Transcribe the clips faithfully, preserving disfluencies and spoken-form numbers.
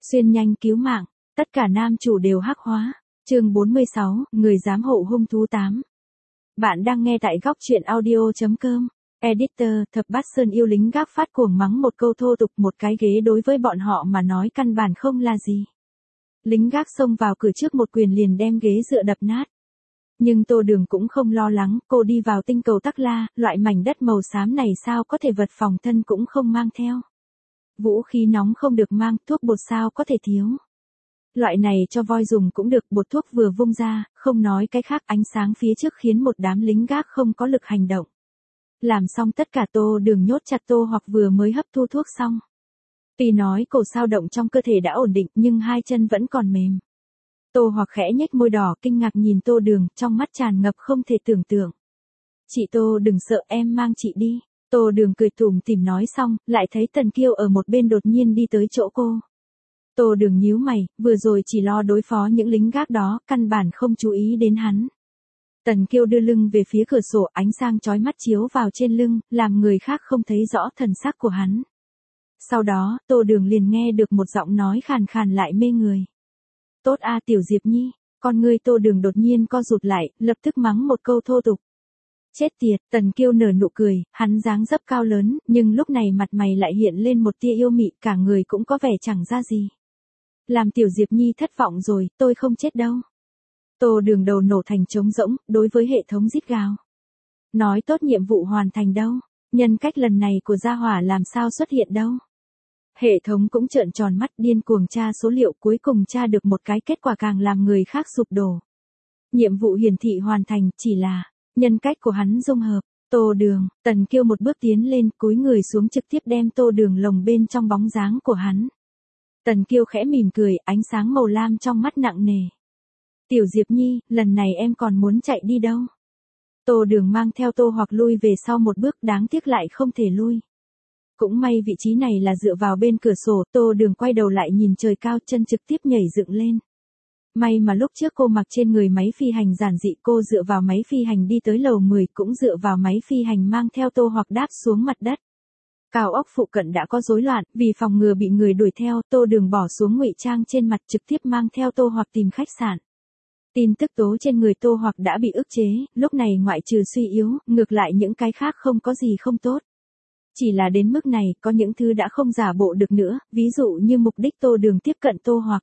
Xuyên nhanh cứu mạng, tất cả nam chủ đều hắc hóa. Chương bốn mươi sáu, người giám hộ hung thú tám. Bạn đang nghe tại góc truyện audio chấm com. Editor, Thập Bát Sơn yêu lính gác phát cuồng mắng một câu thô tục, một cái ghế đối với bọn họ mà nói căn bản không là gì. Lính gác xông vào cửa trước một quyền liền đem ghế dựa đập nát. Nhưng Tô Đường cũng không lo lắng, cô đi vào tinh cầu Tắc La, loại mảnh đất màu xám này sao có thể vật phòng thân cũng không mang theo. Vũ khí nóng không được mang, thuốc bột sao có thể thiếu. Loại này cho voi dùng cũng được, bột thuốc vừa vung ra, không nói cái khác, ánh sáng phía trước khiến một đám lính gác không có lực hành động. Làm xong tất cả, Tô Đường nhốt chặt Tô Hoặc vừa mới hấp thu thuốc xong. Tuy nói cổ sao động trong cơ thể đã ổn định nhưng hai chân vẫn còn mềm. Tô Hoặc khẽ nhếch môi đỏ kinh ngạc nhìn Tô Đường, trong mắt tràn ngập không thể tưởng tượng. Chị Tô đừng sợ, em mang chị đi. Tô Đường cười tủm tỉm nói xong, lại thấy Tần Kiêu ở một bên đột nhiên đi tới chỗ cô. Tô Đường nhíu mày, vừa rồi chỉ lo đối phó những lính gác đó, căn bản không chú ý đến hắn. Tần Kiêu đưa lưng về phía cửa sổ, ánh sáng chói mắt chiếu vào trên lưng, làm người khác không thấy rõ thần sắc của hắn. Sau đó, Tô Đường liền nghe được một giọng nói khàn khàn lại mê người. Tốt a Tiểu Diệp Nhi, con ngươi Tô Đường đột nhiên co rụt lại, lập tức mắng một câu thô tục. Chết tiệt, Tần Kiêu nở nụ cười, hắn dáng dấp cao lớn, nhưng lúc này mặt mày lại hiện lên một tia yêu mị, cả người cũng có vẻ chẳng ra gì. Làm Tiểu Diệp Nhi thất vọng rồi, tôi không chết đâu. Tô Đường đầu nổ thành trống rỗng, đối với hệ thống rít gào. Nói tốt nhiệm vụ hoàn thành đâu, nhân cách lần này của gia hỏa làm sao xuất hiện đâu. Hệ thống cũng trợn tròn mắt điên cuồng tra số liệu, cuối cùng tra được một cái kết quả càng làm người khác sụp đổ. Nhiệm vụ hiển thị hoàn thành, chỉ là nhân cách của hắn dung hợp. Tô Đường, Tần Kiêu một bước tiến lên, cúi người xuống trực tiếp đem Tô Đường lồng bên trong bóng dáng của hắn. Tần Kiêu khẽ mỉm cười, ánh sáng màu lam trong mắt nặng nề. Tiểu Diệp Nhi, lần này em còn muốn chạy đi đâu? Tô Đường mang theo Tô Hoặc lui về sau một bước, đáng tiếc lại không thể lui. Cũng may vị trí này là dựa vào bên cửa sổ, Tô Đường quay đầu lại nhìn trời cao, chân trực tiếp nhảy dựng lên. May mà lúc trước cô mặc trên người máy phi hành giản dị, cô dựa vào máy phi hành đi tới lầu mười, cũng dựa vào máy phi hành mang theo Tô Hoặc đáp xuống mặt đất. Cao ốc phụ cận đã có rối loạn, vì phòng ngừa bị người đuổi theo, Tô Đường bỏ xuống ngụy trang trên mặt, trực tiếp mang theo Tô Hoặc tìm khách sạn. Tin tức tố trên người Tô Hoặc đã bị ức chế, lúc này ngoại trừ suy yếu, ngược lại những cái khác không có gì không tốt. Chỉ là đến mức này, có những thứ đã không giả bộ được nữa, ví dụ như mục đích Tô Đường tiếp cận Tô Hoặc.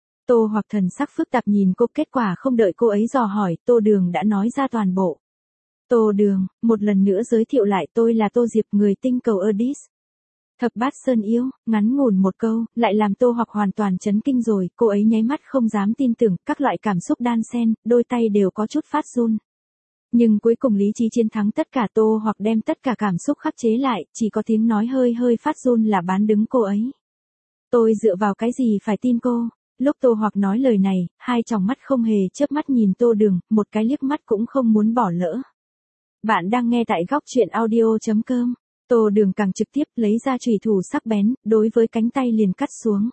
Tô Hoặc thần sắc phức tạp nhìn cô, kết quả không đợi cô ấy dò hỏi, Tô Đường đã nói ra toàn bộ. Tô Đường, một lần nữa giới thiệu lại, tôi là Tô Diệp, người tinh cầu Erdis. Thập Bát Sơn yêu, ngắn ngủn một câu, lại làm Tô Hoặc hoàn toàn chấn kinh rồi, cô ấy nháy mắt không dám tin tưởng, các loại cảm xúc đan xen, đôi tay đều có chút phát run. Nhưng cuối cùng lý trí chiến thắng tất cả, Tô Hoặc đem tất cả cảm xúc khắc chế lại, chỉ có tiếng nói hơi hơi phát run là bán đứng cô ấy. Tôi dựa vào cái gì phải tin cô? Lúc Tô Hoặc nói lời này, hai tròng mắt không hề chớp mắt nhìn Tô Đường, một cái liếc mắt cũng không muốn bỏ lỡ. Bạn đang nghe tại góc truyện audio chấm com. Tô Đường càng trực tiếp lấy ra chùy thủ sắc bén, đối với cánh tay liền cắt xuống.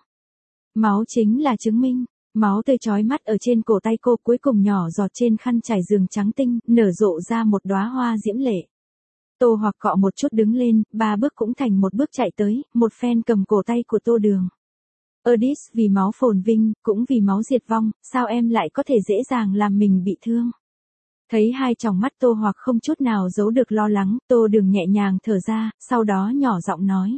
Máu chính là chứng minh. Máu tươi chói mắt ở trên cổ tay cô, cuối cùng nhỏ giọt trên khăn trải giường trắng tinh, nở rộ ra một đóa hoa diễm lệ. Tô Hoặc cọ một chút đứng lên, ba bước cũng thành một bước chạy tới, một phen cầm cổ tay của Tô Đường. Erdis vì máu phồn vinh, cũng vì máu diệt vong, sao em lại có thể dễ dàng làm mình bị thương? Thấy hai tròng mắt Tô Hoặc không chút nào giấu được lo lắng, Tô Đường nhẹ nhàng thở ra, sau đó nhỏ giọng nói.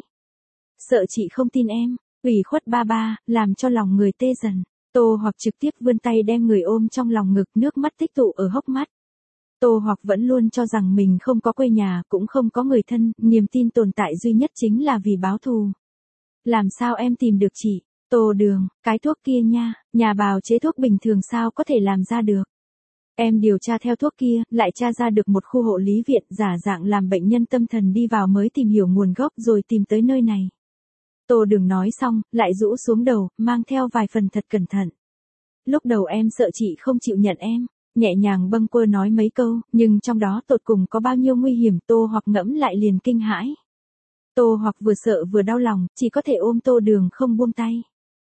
Sợ chị không tin em, ủy khuất ba ba, làm cho lòng người tê dần. Tô Hoặc trực tiếp vươn tay đem người ôm trong lòng ngực, nước mắt tích tụ ở hốc mắt. Tô Hoặc vẫn luôn cho rằng mình không có quê nhà, cũng không có người thân, niềm tin tồn tại duy nhất chính là vì báo thù. Làm sao em tìm được chị? Tô Đường, cái thuốc kia nha, nhà bào chế thuốc bình thường sao có thể làm ra được? Em điều tra theo thuốc kia, lại tra ra được một khu hộ lý viện, giả dạng làm bệnh nhân tâm thần đi vào mới tìm hiểu nguồn gốc rồi tìm tới nơi này. Tô Đường nói xong, lại rũ xuống đầu, mang theo vài phần thật cẩn thận. Lúc đầu em sợ chị không chịu nhận em, nhẹ nhàng bâng quơ nói mấy câu, nhưng trong đó tột cùng có bao nhiêu nguy hiểm, Tô Hoặc ngẫm lại liền kinh hãi. Tô Hoặc vừa sợ vừa đau lòng, chỉ có thể ôm Tô Đường không buông tay.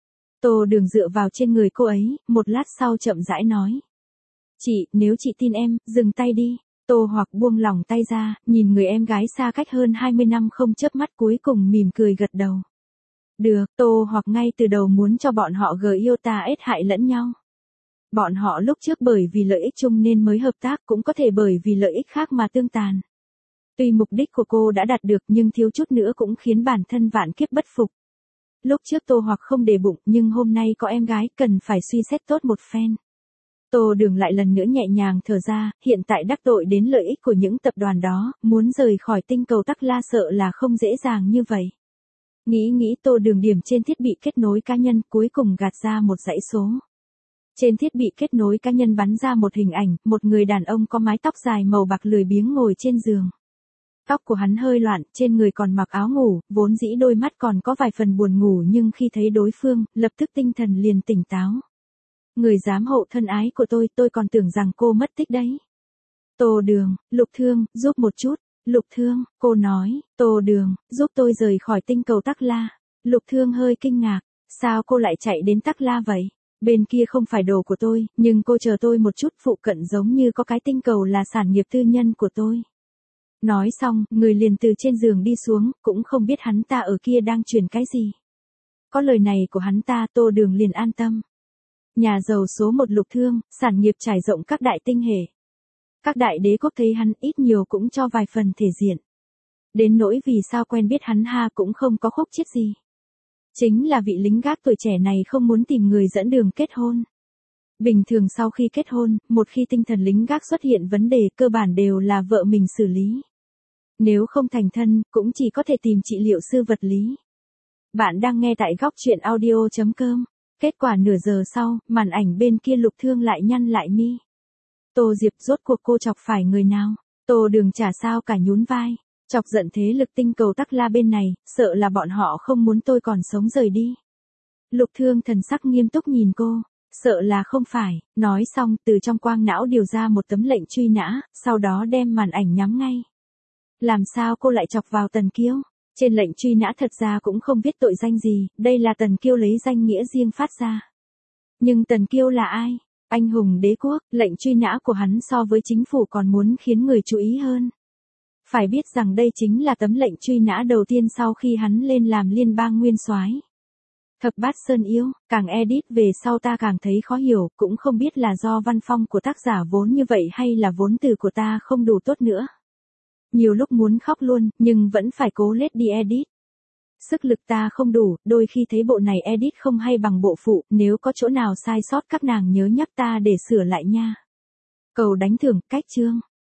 Tô Đường dựa vào trên người cô ấy, một lát sau chậm rãi nói. Chị, nếu chị tin em, dừng tay đi. Tô Hoặc buông lòng tay ra, nhìn người em gái xa cách hơn hai mươi năm không chớp mắt, cuối cùng mỉm cười gật đầu. Được, Tô hoặc ngay từ đầu muốn cho bọn họ gờ yêu ta ết hại lẫn nhau. Bọn họ lúc trước bởi vì lợi ích chung nên mới hợp tác, cũng có thể bởi vì lợi ích khác mà tương tàn. Tuy mục đích của cô đã đạt được nhưng thiếu chút nữa cũng khiến bản thân vạn kiếp bất phục. Lúc trước Tô hoặc không để bụng nhưng hôm nay có em gái cần phải suy xét tốt một phen. Tô Đường lại lần nữa nhẹ nhàng thở ra, hiện tại đắc tội đến lợi ích của những tập đoàn đó, muốn rời khỏi tinh cầu Tắc La sợ là không dễ dàng như vậy. Nghĩ nghĩ Tô Đường điểm trên thiết bị kết nối cá nhân cuối cùng gạt ra một dãy số. Trên thiết bị kết nối cá nhân bắn ra một hình ảnh, một người đàn ông có mái tóc dài màu bạc lười biếng ngồi trên giường. Tóc của hắn hơi loạn, trên người còn mặc áo ngủ, vốn dĩ đôi mắt còn có vài phần buồn ngủ nhưng khi thấy đối phương, lập tức tinh thần liền tỉnh táo. Người giám hộ thân ái của tôi, tôi còn tưởng rằng cô mất tích đấy. Tô Đường, Lục Thương, giúp một chút. Lục Thương, cô nói, Tô Đường, giúp tôi rời khỏi tinh cầu Tắc La. Lục Thương hơi kinh ngạc, sao cô lại chạy đến Tắc La vậy? Bên kia không phải đồ của tôi, nhưng cô chờ tôi một chút, phụ cận giống như có cái tinh cầu là sản nghiệp tư nhân của tôi. Nói xong, người liền từ trên giường đi xuống, cũng không biết hắn ta ở kia đang truyền cái gì. Có lời này của hắn ta, Tô Đường liền an tâm. Nhà giàu số một Lục Thương, sản nghiệp trải rộng các đại tinh hệ. Các đại đế quốc thấy hắn ít nhiều cũng cho vài phần thể diện. Đến nỗi vì sao quen biết hắn ha cũng không có khúc chiết gì. Chính là vị lính gác tuổi trẻ này không muốn tìm người dẫn đường kết hôn. Bình thường sau khi kết hôn, một khi tinh thần lính gác xuất hiện vấn đề cơ bản đều là vợ mình xử lý. Nếu không thành thân, cũng chỉ có thể tìm trị liệu sư vật lý. Bạn đang nghe tại góc truyện audio chấm com. Kết quả nửa giờ sau, màn ảnh bên kia Lục Thương lại nhăn lại mi. Tô Diệp, rốt cuộc cô chọc phải người nào? Tô Đường chả sao cả nhún vai. Chọc giận thế lực tinh cầu Tắc La bên này, sợ là bọn họ không muốn tôi còn sống rời đi. Lục Thương thần sắc nghiêm túc nhìn cô. Sợ là không phải, nói xong từ trong quang não điều ra một tấm lệnh truy nã, sau đó đem màn ảnh nhắm ngay. Làm sao cô lại chọc vào Tần Kiêu? Trên lệnh truy nã thật ra cũng không viết tội danh gì, đây là Tần Kiêu lấy danh nghĩa riêng phát ra. Nhưng Tần Kiêu là ai? Anh hùng đế quốc, lệnh truy nã của hắn so với chính phủ còn muốn khiến người chú ý hơn. Phải biết rằng đây chính là tấm lệnh truy nã đầu tiên sau khi hắn lên làm liên bang nguyên soái. Thập Bát Sơn Yêu, càng edit về sau ta càng thấy khó hiểu, cũng không biết là do văn phong của tác giả vốn như vậy hay là vốn từ của ta không đủ tốt nữa. Nhiều lúc muốn khóc luôn, nhưng vẫn phải cố lết đi edit. Sức lực ta không đủ, đôi khi thấy bộ này edit không hay bằng bộ phụ, nếu có chỗ nào sai sót các nàng nhớ nhắc ta để sửa lại nha. Cầu đánh thưởng, cách chương.